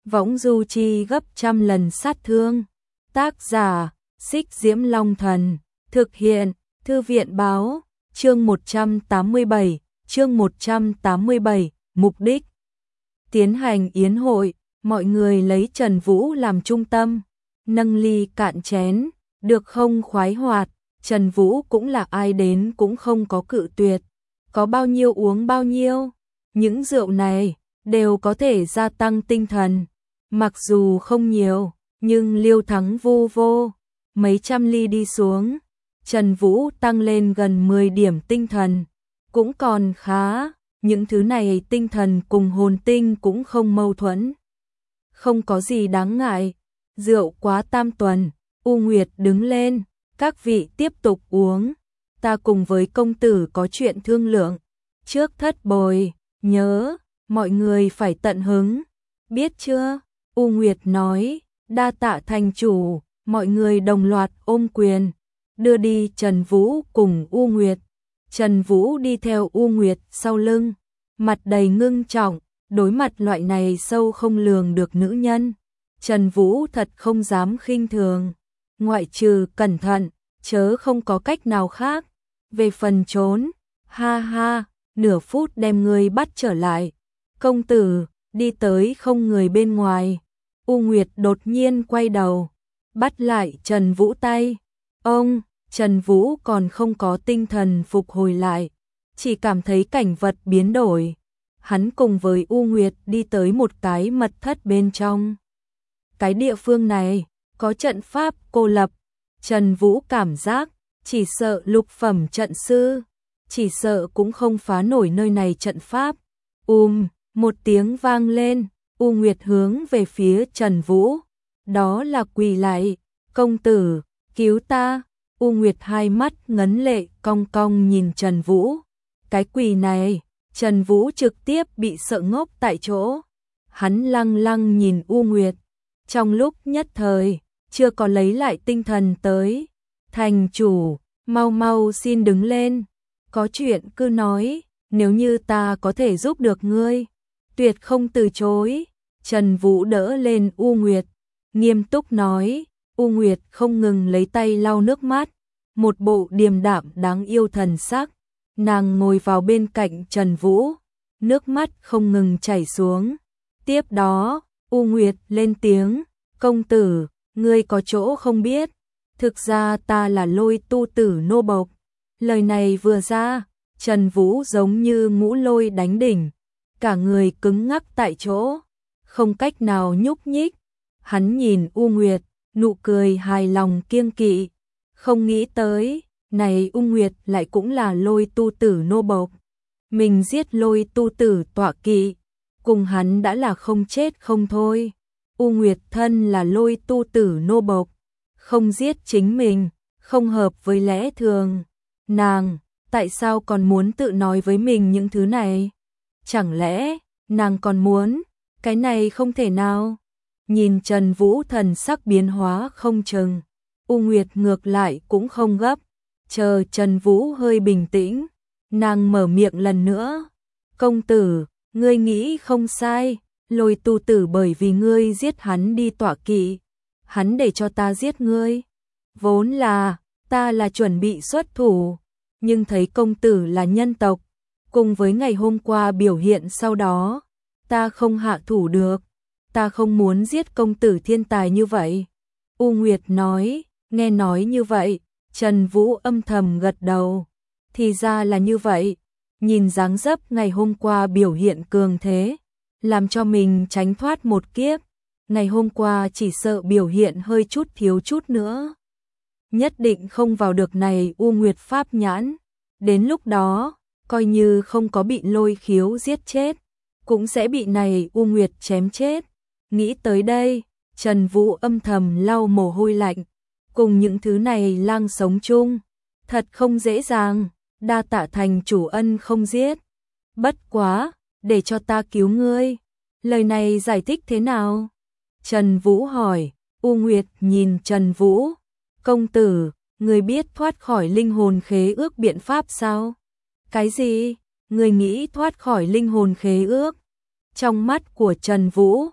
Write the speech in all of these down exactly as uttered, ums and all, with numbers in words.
võng du chi gấp trăm lần sát thương. Tác giả, Xích Diễm Long Thần, thực hiện, Thư viện Báo, chương một trăm tám mươi bảy, chương một trăm tám mươi bảy, mục đích. Tiến hành yến hội, mọi người lấy Trần Vũ làm trung tâm, nâng ly cạn chén, được không khoái hoạt, Trần Vũ cũng là ai đến cũng không có cự tuyệt, có bao nhiêu uống bao nhiêu, những rượu này đều có thể gia tăng tinh thần, mặc dù không nhiều, nhưng Liêu Thắng vô vô, mấy trăm ly đi xuống, Trần Vũ tăng lên gần mười điểm tinh thần, cũng còn khá, những thứ này tinh thần cùng hồn tinh cũng không mâu thuẫn. Không có gì đáng ngại, rượu quá tam tuần, U Nguyệt đứng lên, các vị tiếp tục uống, ta cùng với công tử có chuyện thương lượng, trước thất bồi, nhớ, mọi người phải tận hứng, biết chưa? U Nguyệt nói, đa tạ thành chủ, mọi người đồng loạt ôm quyền, đưa đi Trần Vũ cùng U Nguyệt. Trần Vũ đi theo U Nguyệt sau lưng, mặt đầy ngưng trọng, đối mặt loại này sâu không lường được nữ nhân. Trần Vũ thật không dám khinh thường, ngoại trừ cẩn thận, chớ không có cách nào khác. Về phần trốn, ha ha, nửa phút đem người bắt trở lại. Công tử, đi tới không người bên ngoài. U Nguyệt đột nhiên quay đầu, bắt lại Trần Vũ tay. Ông, Trần Vũ còn không có tinh thần phục hồi lại, chỉ cảm thấy cảnh vật biến đổi. Hắn cùng với U Nguyệt đi tới một cái mật thất bên trong. Cái địa phương này có trận pháp cô lập, Trần Vũ cảm giác chỉ sợ lục phẩm trận sư, chỉ sợ cũng không phá nổi nơi này trận pháp. Um, một tiếng vang lên, U Nguyệt hướng về phía Trần Vũ, đó là quỳ lại, công tử, cứu ta. U Nguyệt hai mắt ngấn lệ cong cong nhìn Trần Vũ, cái quỳ này, Trần Vũ trực tiếp bị sợ ngốc tại chỗ, hắn lăng lăng nhìn U Nguyệt, trong lúc nhất thời, chưa có lấy lại tinh thần tới, thành chủ, mau mau xin đứng lên, có chuyện cứ nói, nếu như ta có thể giúp được ngươi, tuyệt không từ chối. Trần Vũ đỡ lên U Nguyệt, nghiêm túc nói, U Nguyệt không ngừng lấy tay lau nước mắt, một bộ điềm đạm đáng yêu thần sắc, nàng ngồi vào bên cạnh Trần Vũ, nước mắt không ngừng chảy xuống. Tiếp đó, U Nguyệt lên tiếng, công tử, ngươi có chỗ không biết, thực ra ta là Lôi tu tử nô bộc. Lời này vừa ra, Trần Vũ giống như ngũ lôi đánh đỉnh, cả người cứng ngắc tại chỗ, không cách nào nhúc nhích. Hắn nhìn U Nguyệt, nụ cười hài lòng kiêng kỵ, không nghĩ tới, này U Nguyệt lại cũng là Lôi tu tử nô bộc. Mình giết Lôi tu tử tọa kỵ, cùng hắn đã là không chết không thôi. U Nguyệt thân là Lôi tu tử nô bộc, không giết chính mình, không hợp với lẽ thường. Nàng, tại sao còn muốn tự nói với mình những thứ này? Chẳng lẽ, nàng còn muốn, cái này không thể nào? Nhìn Trần Vũ thần sắc biến hóa không chừng, U Nguyệt ngược lại cũng không gấp, chờ Trần Vũ hơi bình tĩnh, nàng mở miệng lần nữa. Công tử, ngươi nghĩ không sai, Lôi tu tử bởi vì ngươi giết hắn đi tọa kỵ, hắn để cho ta giết ngươi. Vốn là, ta là chuẩn bị xuất thủ, nhưng thấy công tử là nhân tộc, cùng với ngày hôm qua biểu hiện sau đó, ta không hạ thủ được, ta không muốn giết công tử thiên tài như vậy. U Nguyệt nói, nghe nói như vậy, Trần Vũ âm thầm gật đầu, thì ra là như vậy, nhìn dáng dấp ngày hôm qua biểu hiện cường thế, làm cho mình tránh thoát một kiếp, ngày hôm qua chỉ sợ biểu hiện hơi chút thiếu chút nữa, nhất định không vào được này U Nguyệt pháp nhãn, đến lúc đó, coi như không có bị Lôi khiếu giết chết, cũng sẽ bị này U Nguyệt chém chết. Nghĩ tới đây, Trần Vũ âm thầm lau mồ hôi lạnh, cùng những thứ này lang sống chung, thật không dễ dàng, đa tạ thành chủ ân không giết. Bất quá, để cho ta cứu ngươi, lời này giải thích thế nào? Trần Vũ hỏi. U Nguyệt nhìn Trần Vũ, công tử, ngươi biết thoát khỏi linh hồn khế ước biện pháp sao? Cái gì? Ngươi nghĩ thoát khỏi linh hồn khế ước? Trong mắt của Trần Vũ,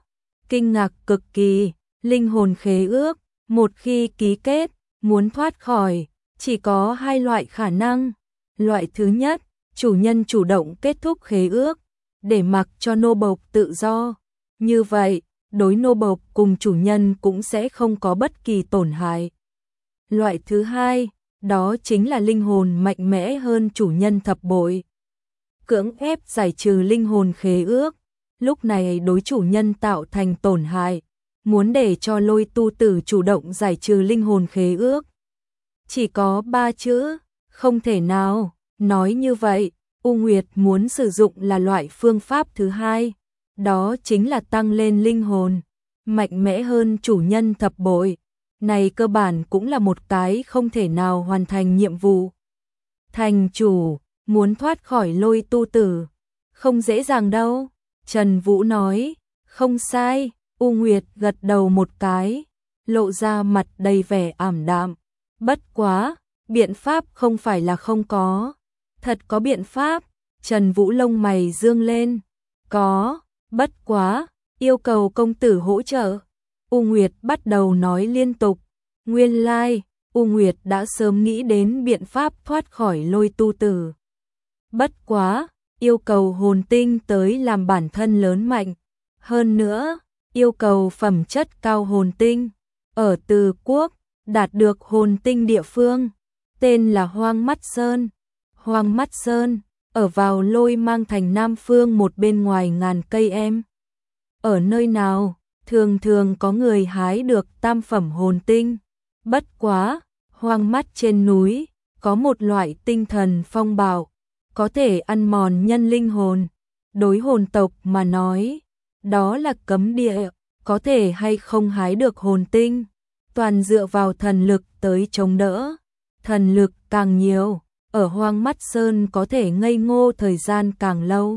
kinh ngạc cực kỳ, linh hồn khế ước, một khi ký kết, muốn thoát khỏi, chỉ có hai loại khả năng. Loại thứ nhất, chủ nhân chủ động kết thúc khế ước, để mặc cho nô bộc tự do. Như vậy, đối nô bộc cùng chủ nhân cũng sẽ không có bất kỳ tổn hại. Loại thứ hai, đó chính là linh hồn mạnh mẽ hơn chủ nhân thập bội. Cưỡng ép giải trừ linh hồn khế ước, lúc này đối chủ nhân tạo thành tổn hại, muốn để cho Lôi Tu Tử chủ động giải trừ linh hồn khế ước. Chỉ có ba chữ, không thể nào. Nói như vậy, U Nguyệt muốn sử dụng là loại phương pháp thứ hai, đó chính là tăng lên linh hồn, mạnh mẽ hơn chủ nhân thập bội. Này cơ bản cũng là một cái không thể nào hoàn thành nhiệm vụ. Thành chủ, muốn thoát khỏi Lôi Tu Tử, không dễ dàng đâu. Trần Vũ nói, không sai. U Nguyệt gật đầu một cái, lộ ra mặt đầy vẻ ảm đạm. Bất quá, biện pháp không phải là không có. Thật có biện pháp. Trần Vũ lông mày dương lên. Có, bất quá, yêu cầu công tử hỗ trợ. U Nguyệt bắt đầu nói liên tục. Nguyên lai, like, U Nguyệt đã sớm nghĩ đến biện pháp thoát khỏi Lôi Tu Tử. Bất quá, yêu cầu hồn tinh tới làm bản thân lớn mạnh. Hơn nữa, yêu cầu phẩm chất cao hồn tinh. Ở Từ Quốc, đạt được hồn tinh địa phương, tên là Hoang Mắt Sơn. Hoang Mắt Sơn, ở vào Lôi Mang thành Nam Phương một bên ngoài ngàn cây em. Ở nơi nào, thường thường có người hái được tam phẩm hồn tinh. Bất quá, Hoang Mắt trên núi, có một loại tinh thần phong bạo, có thể ăn mòn nhân linh hồn. Đối hồn tộc mà nói, đó là cấm địa, có thể hay không hái được hồn tinh, toàn dựa vào thần lực tới chống đỡ. Thần lực càng nhiều, ở Hoang Mắt Sơn có thể ngây ngô thời gian càng lâu,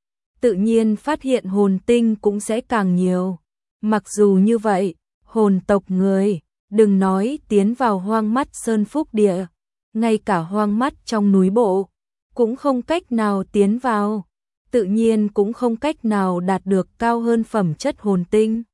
tự nhiên phát hiện hồn tinh cũng sẽ càng nhiều. Mặc dù như vậy, hồn tộc người, đừng nói tiến vào Hoang Mắt Sơn phúc địa, ngay cả hoang mắt trong núi bộ, cũng không cách nào tiến vào, tự nhiên cũng không cách nào đạt được cao hơn phẩm chất hồn tinh.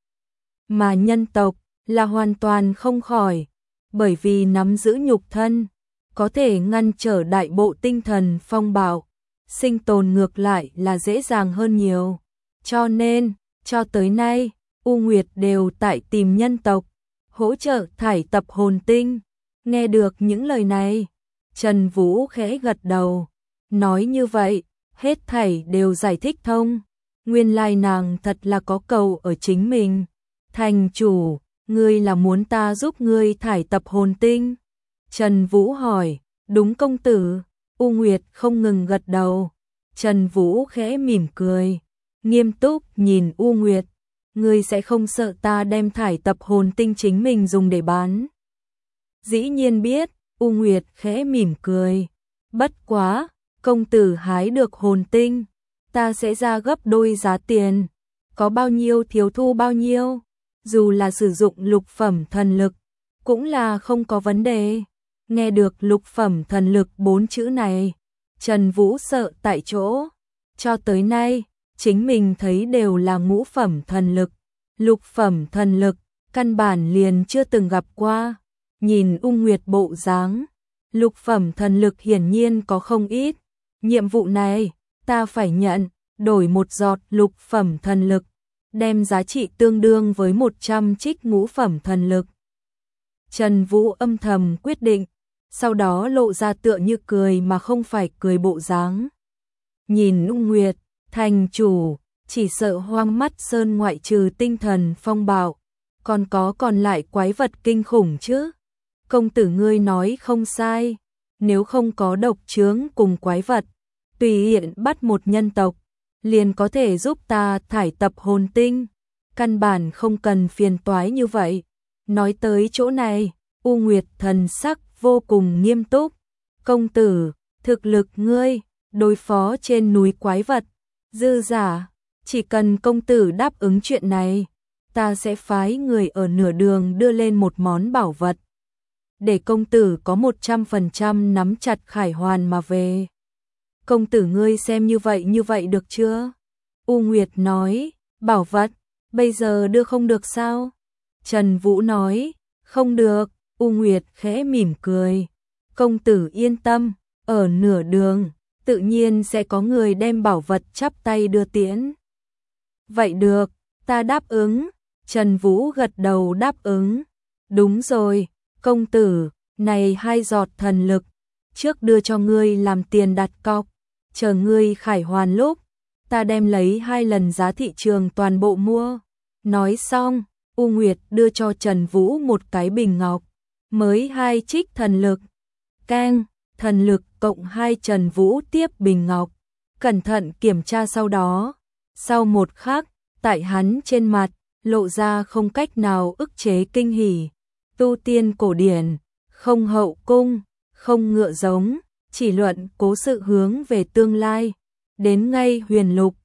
Mà nhân tộc là hoàn toàn không khỏi, bởi vì nắm giữ nhục thân, có thể ngăn trở đại bộ tinh thần phong bạo, sinh tồn ngược lại là dễ dàng hơn nhiều. Cho nên, cho tới nay, U Nguyệt đều tại tìm nhân tộc, hỗ trợ thải tập hồn tinh. Nghe được những lời này, Trần Vũ khẽ gật đầu, nói như vậy, hết thảy đều giải thích thông. Nguyên lai nàng thật là có cầu ở chính mình. Thành chủ, ngươi là muốn ta giúp ngươi thải tập hồn tinh? Trần Vũ hỏi. Đúng công tử. U Nguyệt không ngừng gật đầu. Trần Vũ khẽ mỉm cười, nghiêm túc nhìn U Nguyệt. Ngươi sẽ không sợ ta đem thải tập hồn tinh chính mình dùng để bán? Dĩ nhiên biết. U Nguyệt khẽ mỉm cười. Bất quá, công tử hái được hồn tinh, ta sẽ ra gấp đôi giá tiền. Có bao nhiêu thiếu thu bao nhiêu, dù là sử dụng lục phẩm thần lực, cũng là không có vấn đề. Nghe được lục phẩm thần lực bốn chữ này, Trần Vũ sợ tại chỗ. Cho tới nay, chính mình thấy đều là ngũ phẩm thần lực, lục phẩm thần lực, căn bản liền chưa từng gặp qua. Nhìn U Nguyệt bộ dáng, lục phẩm thần lực hiển nhiên có không ít. Nhiệm vụ này, ta phải nhận, đổi một giọt lục phẩm thần lực, đem giá trị tương đương với một trăm trích ngũ phẩm thần lực. Trần Vũ âm thầm quyết định, sau đó lộ ra tựa như cười mà không phải cười bộ dáng. Nhìn U Nguyệt, thành chủ, chỉ sợ Hoang Mắt Sơn ngoại trừ tinh thần phong bạo, còn có còn lại quái vật kinh khủng chứ? Công tử ngươi nói không sai, nếu không có độc chướng cùng quái vật, tùy hiện bắt một nhân tộc, liền có thể giúp ta thải tập hồn tinh, căn bản không cần phiền toái như vậy. Nói tới chỗ này, U Nguyệt thần sắc vô cùng nghiêm túc. Công tử, thực lực ngươi, đối phó trên núi quái vật, dư giả, chỉ cần công tử đáp ứng chuyện này, ta sẽ phái người ở nửa đường đưa lên một món bảo vật, để công tử có một trăm phần trăm nắm chặt khải hoàn mà về. Công tử ngươi xem như vậy như vậy được chưa? U Nguyệt nói, bảo vật, bây giờ đưa không được sao? Trần Vũ nói, không được. U Nguyệt khẽ mỉm cười. Công tử yên tâm, ở nửa đường, tự nhiên sẽ có người đem bảo vật chắp tay đưa tiễn. Vậy được, ta đáp ứng. Trần Vũ gật đầu đáp ứng. Đúng rồi, công tử, này hai giọt thần lực, trước đưa cho ngươi làm tiền đặt cọc, chờ ngươi khải hoàn lúc, ta đem lấy hai lần giá thị trường toàn bộ mua. Nói xong, U Nguyệt đưa cho Trần Vũ một cái bình ngọc, mới hai trích thần lực. Keng, thần lực cộng hai. Trần Vũ tiếp bình ngọc, cẩn thận kiểm tra sau đó. Sau một khắc, tại hắn trên mặt, lộ ra không cách nào ức chế kinh hỉ. Tu tiên cổ điển, không hậu cung, không ngựa giống, chỉ luận cố sự hướng về tương lai. Đến ngay huyền lục,